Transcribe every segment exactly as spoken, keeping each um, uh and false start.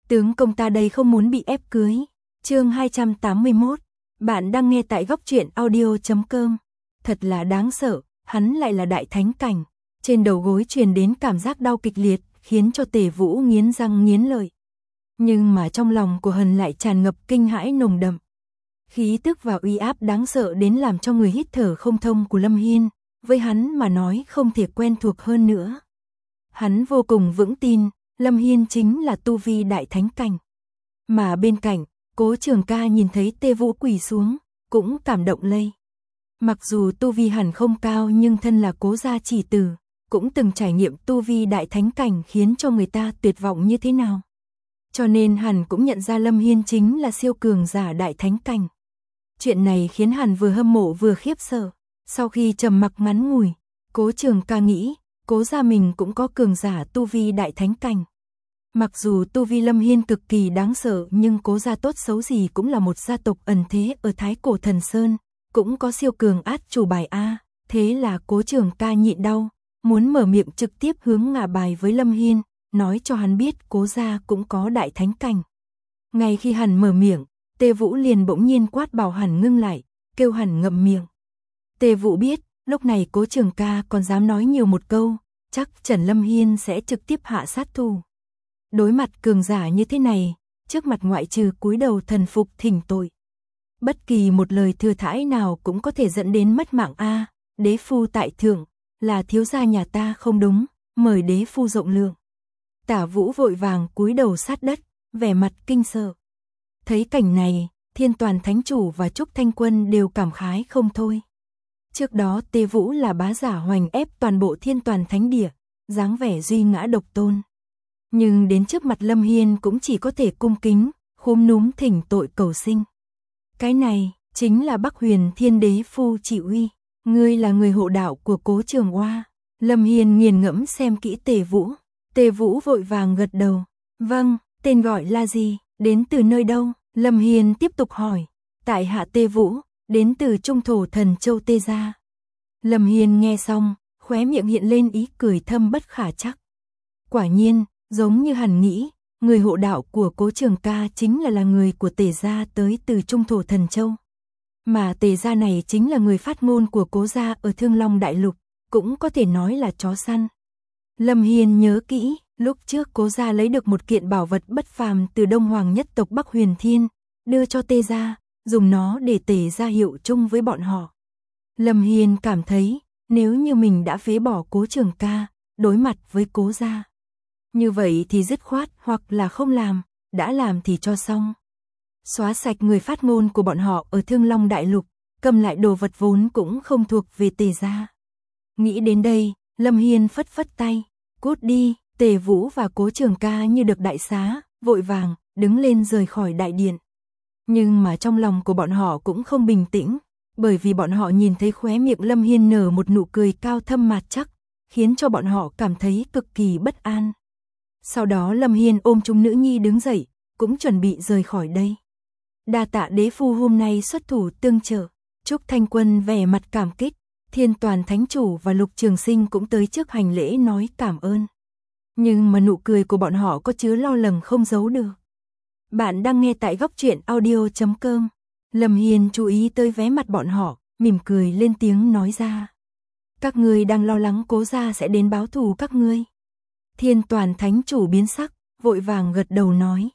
tướng công ta đây không muốn bị ép cưới. Chương hai trăm tám mươi mốt. Bạn đang nghe tại góc truyện audio chấm com. Thật là đáng sợ, hắn lại là đại thánh cảnh. Trên đầu gối truyền đến cảm giác đau kịch liệt, khiến cho Tề Vũ nghiến răng nghiến lợi. Nhưng mà trong lòng của Hần lại tràn ngập kinh hãi nồng đậm. Khí tức và uy áp đáng sợ đến làm cho người hít thở không thông của Lâm Hiên, với hắn mà nói không thể quen thuộc hơn nữa. Hắn vô cùng vững tin, Lâm Hiên chính là tu vi đại thánh cảnh. Mà bên cạnh, Cố Trường Ca nhìn thấy Tề Vũ quỳ xuống, cũng cảm động lây. Mặc dù tu vi hẳn không cao nhưng thân là Cố gia chỉ tử, cũng từng trải nghiệm tu vi đại thánh cảnh khiến cho người ta tuyệt vọng như thế nào. Cho nên hẳn cũng nhận ra Lâm Hiên chính là siêu cường giả đại thánh cảnh. Chuyện này khiến hẳn vừa hâm mộ vừa khiếp sợ. Sau khi trầm mặc ngắn ngủi, Cố Trường Ca nghĩ, Cố gia mình cũng có cường giả tu vi đại thánh cảnh. Mặc dù tu vi Lâm Hiên cực kỳ đáng sợ nhưng Cố gia tốt xấu gì cũng là một gia tộc ẩn thế ở Thái Cổ Thần Sơn, cũng có siêu cường át chủ bài A. Thế là Cố Trường Ca nhịn đau, muốn mở miệng trực tiếp hướng ngả bài với Lâm Hiên, nói cho hắn biết Cố gia cũng có đại thánh cảnh. Ngay khi hắn mở miệng, Tề Vũ liền bỗng nhiên quát bảo hắn ngưng lại, kêu hắn ngậm miệng. Tề Vũ biết, lúc này Cố Trường Ca còn dám nói nhiều một câu, chắc Trần Lâm Hiên sẽ trực tiếp hạ sát thủ. Đối mặt cường giả như thế này, trước mặt ngoại trừ cúi đầu thần phục thỉnh tội. Bất kỳ một lời thừa thãi nào cũng có thể dẫn đến mất mạng A. Đế phu tại thượng, là thiếu gia nhà ta không đúng, mời đế phu rộng lượng. Tả Vũ vội vàng cúi đầu sát đất, vẻ mặt kinh sợ. Thấy cảnh này, Thiên Toàn Thánh Chủ và Trúc Thanh Quân đều cảm khái không thôi. Trước đó Tề Vũ là bá giả hoành ép toàn bộ Thiên Toàn Thánh Địa, dáng vẻ duy ngã độc tôn. Nhưng đến trước mặt Lâm Hiên cũng chỉ có thể cung kính, khúm núm thỉnh tội cầu sinh. Cái này, chính là Bắc Huyền Thiên Đế Phu chỉ uy. Ngươi là người hộ đạo của Cố Trường Oa. Lâm Hiên nghiền ngẫm xem kỹ Tề Vũ. Tề Vũ vội vàng gật đầu. Vâng, tên gọi là gì, đến từ nơi đâu? Lâm Hiên tiếp tục hỏi. Tại hạ Tề Vũ, đến từ Trung Thổ Thần Châu Tê Gia. Lâm Hiên nghe xong, khóe miệng hiện lên ý cười thâm bất khả trắc. Quả nhiên, giống như hẳn nghĩ, người hộ đạo của Cố Trường Ca chính là là người của Tề Gia tới từ Trung Thổ Thần Châu. Mà Tề Gia này chính là người phát ngôn của Cố gia ở Thương Long Đại Lục, cũng có thể nói là chó săn. Lâm Hiên nhớ kỹ, lúc trước Cố gia lấy được một kiện bảo vật bất phàm từ Đông Hoàng nhất tộc Bắc Huyền Thiên, đưa cho Tề Gia, dùng nó để Tề Gia hiệu chung với bọn họ. Lâm Hiên cảm thấy, nếu như mình đã phế bỏ Cố Trường Ca, đối mặt với Cố gia, như vậy thì dứt khoát hoặc là không làm, đã làm thì cho xong. Xóa sạch người phát ngôn của bọn họ ở Thương Long Đại Lục, cầm lại đồ vật vốn cũng không thuộc về Tề Gia. Nghĩ đến đây, Lâm Hiên phất phất tay, cút đi. Tề Vũ và Cố Trường Ca như được đại xá, vội vàng, đứng lên rời khỏi đại điện. Nhưng mà trong lòng của bọn họ cũng không bình tĩnh, bởi vì bọn họ nhìn thấy khóe miệng Lâm Hiên nở một nụ cười cao thâm mạt chắc, khiến cho bọn họ cảm thấy cực kỳ bất an. Sau đó Lâm Hiên ôm chung nữ nhi đứng dậy, cũng chuẩn bị rời khỏi đây. Đa tạ đế phu hôm nay xuất thủ tương trợ. Trúc Thanh Quân vẻ mặt cảm kích, Thiên Toàn Thánh Chủ và Lục Trường Sinh cũng tới trước hành lễ nói cảm ơn. Nhưng mà nụ cười của bọn họ có chứa lo lắng không giấu được. Bạn đang nghe tại góc truyện audio chấm com. Lâm Hiên chú ý tới vé mặt bọn họ, mỉm cười lên tiếng nói ra. Các ngươi đang lo lắng Cố gia sẽ đến báo thù các ngươi. Thiên Toàn Thánh Chủ biến sắc, vội vàng gật đầu nói.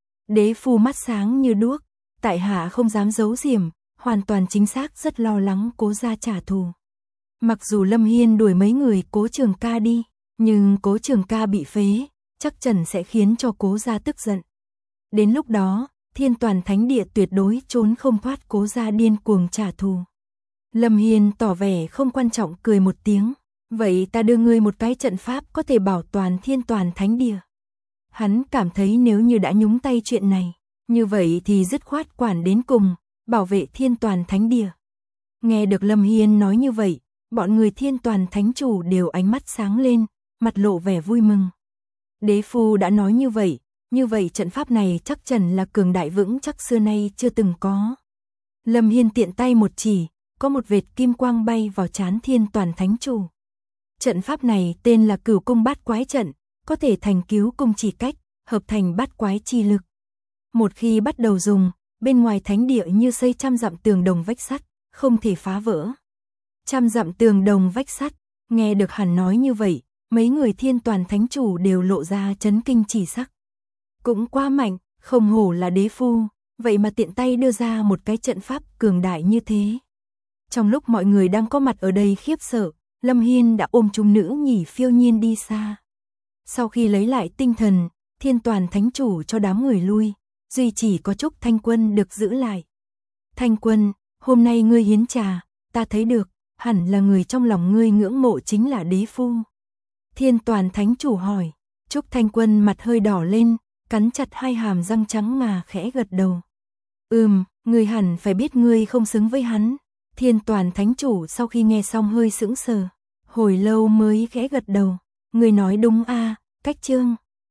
Đế phu mắt sáng như đuốc, tại hạ không dám giấu giếm, hoàn toàn chính xác rất lo lắng Cố gia trả thù. Mặc dù Lâm Hiên đuổi mấy người Cố Trường Ca đi, nhưng Cố Trường Ca bị phế, chắc chắn sẽ khiến cho Cố gia tức giận. Đến lúc đó, Thiên Toàn Thánh Địa tuyệt đối trốn không thoát Cố gia điên cuồng trả thù. Lâm Hiên tỏ vẻ không quan trọng cười một tiếng. Vậy ta đưa ngươi một cái trận pháp có thể bảo toàn Thiên Toàn Thánh Địa. Hắn cảm thấy nếu như đã nhúng tay chuyện này, như vậy thì dứt khoát quản đến cùng, bảo vệ Thiên Toàn Thánh Địa. Nghe được Lâm Hiên nói như vậy, bọn người Thiên Toàn Thánh Chủ đều ánh mắt sáng lên, mặt lộ vẻ vui mừng. Đế phu đã nói như vậy, như vậy trận pháp này chắc chắn là cường đại vững chắc xưa nay chưa từng có. Lâm Hiên tiện tay một chỉ, có một vệt kim quang bay vào trán Thiên Toàn Thánh Chủ. Trận pháp này tên là Cửu Cung Bát Quái Trận, có thể thành cứu cung chỉ cách, hợp thành bát quái chi lực. Một khi bắt đầu dùng, bên ngoài thánh địa như xây trăm dặm tường đồng vách sắt, không thể phá vỡ. Trăm dặm tường đồng vách sắt, nghe được hắn nói như vậy, mấy người Thiên Toàn Thánh Chủ đều lộ ra chấn kinh chỉ sắc. Cũng quá mạnh, không hổ là đế phu, vậy mà tiện tay đưa ra một cái trận pháp cường đại như thế. Trong lúc mọi người đang có mặt ở đây khiếp sợ, Lâm Hiên đã ôm chung nữ nhỉ phiêu nhiên đi xa. Sau khi lấy lại tinh thần, Thiên Toàn Thánh Chủ cho đám người lui, duy chỉ có Trúc Thanh Quân được giữ lại. Thanh Quân, hôm nay ngươi hiến trà, ta thấy được, hẳn là người trong lòng ngươi ngưỡng mộ chính là đế phu. Thiên Toàn Thánh Chủ hỏi, Trúc Thanh Quân mặt hơi đỏ lên, cắn chặt hai hàm răng trắng ngà khẽ gật đầu. Ừm, ngươi hẳn phải biết ngươi không xứng với hắn. Thiên Toàn Thánh Chủ sau khi nghe xong hơi sững sờ, hồi lâu mới khẽ gật đầu. Ngươi nói đúng a, Cách Trương.